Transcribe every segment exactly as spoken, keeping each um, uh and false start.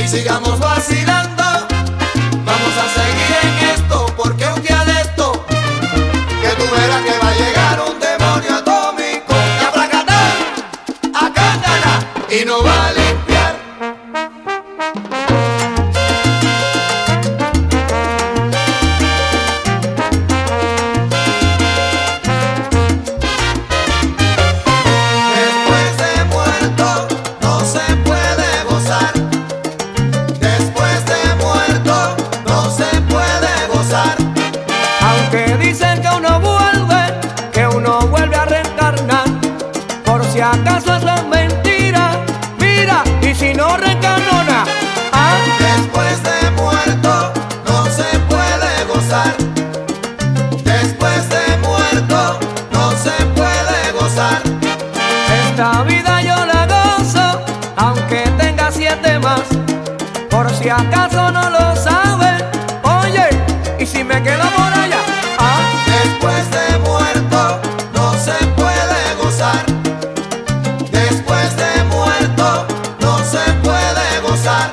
sigamos vacilando. Vamos a seguir en esto, porque un día de esto, que tú verás que va a llegar un demonio atómico y a placatán, a cándala, y no va a limpiar. Aunque dicen que uno vuelve, que uno vuelve a reencarnar, por si acaso eso es mentira, mira, y si no reencarnona, ¿ah? Después de muerto no se puede gozar. Después de muerto no se puede gozar. Esta vida yo la gozo, aunque tenga siete más, por si acaso no lo sabe, oye, y si me quedo por allá. Después de muerto no se puede gozar. Después de muerto no se puede gozar.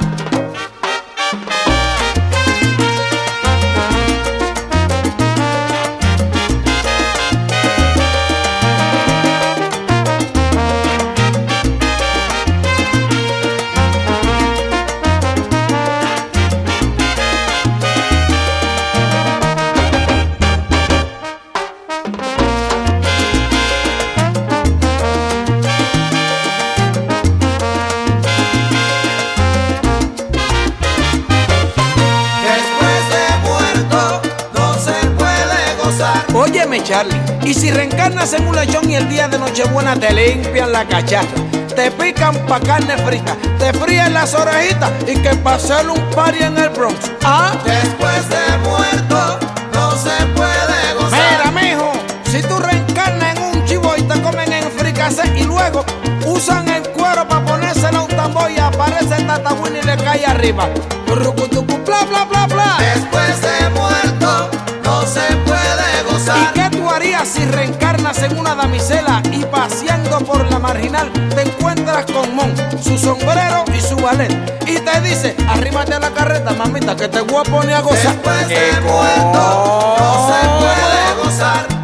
Óyeme, Charlie, y si reencarnas en un lechón y el día de Nochebuena te limpian la cacharra, te pican pa' carne frita, te fríen las orejitas y que pa' hacer un party en el Bronx, ¿ah? Después de muerto no se puede gozar. Mira, mijo, si tú reencarnas en un chivo y te comen en fricase y luego usan el cuero pa' ponérselo a un tambor y aparece Tata Winnie y le cae arriba, rucutucu, bla, bla, bla, bla. Después de muerto no se puede gozar. ¿Y qué tú harías si reencarnas en una damisela y paseando por la marginal te encuentras con Mon, su sombrero y su ballet, y te dice, arrímate a la carreta, mamita, que te voy a poner a gozar? Después de muerto no se puede gozar.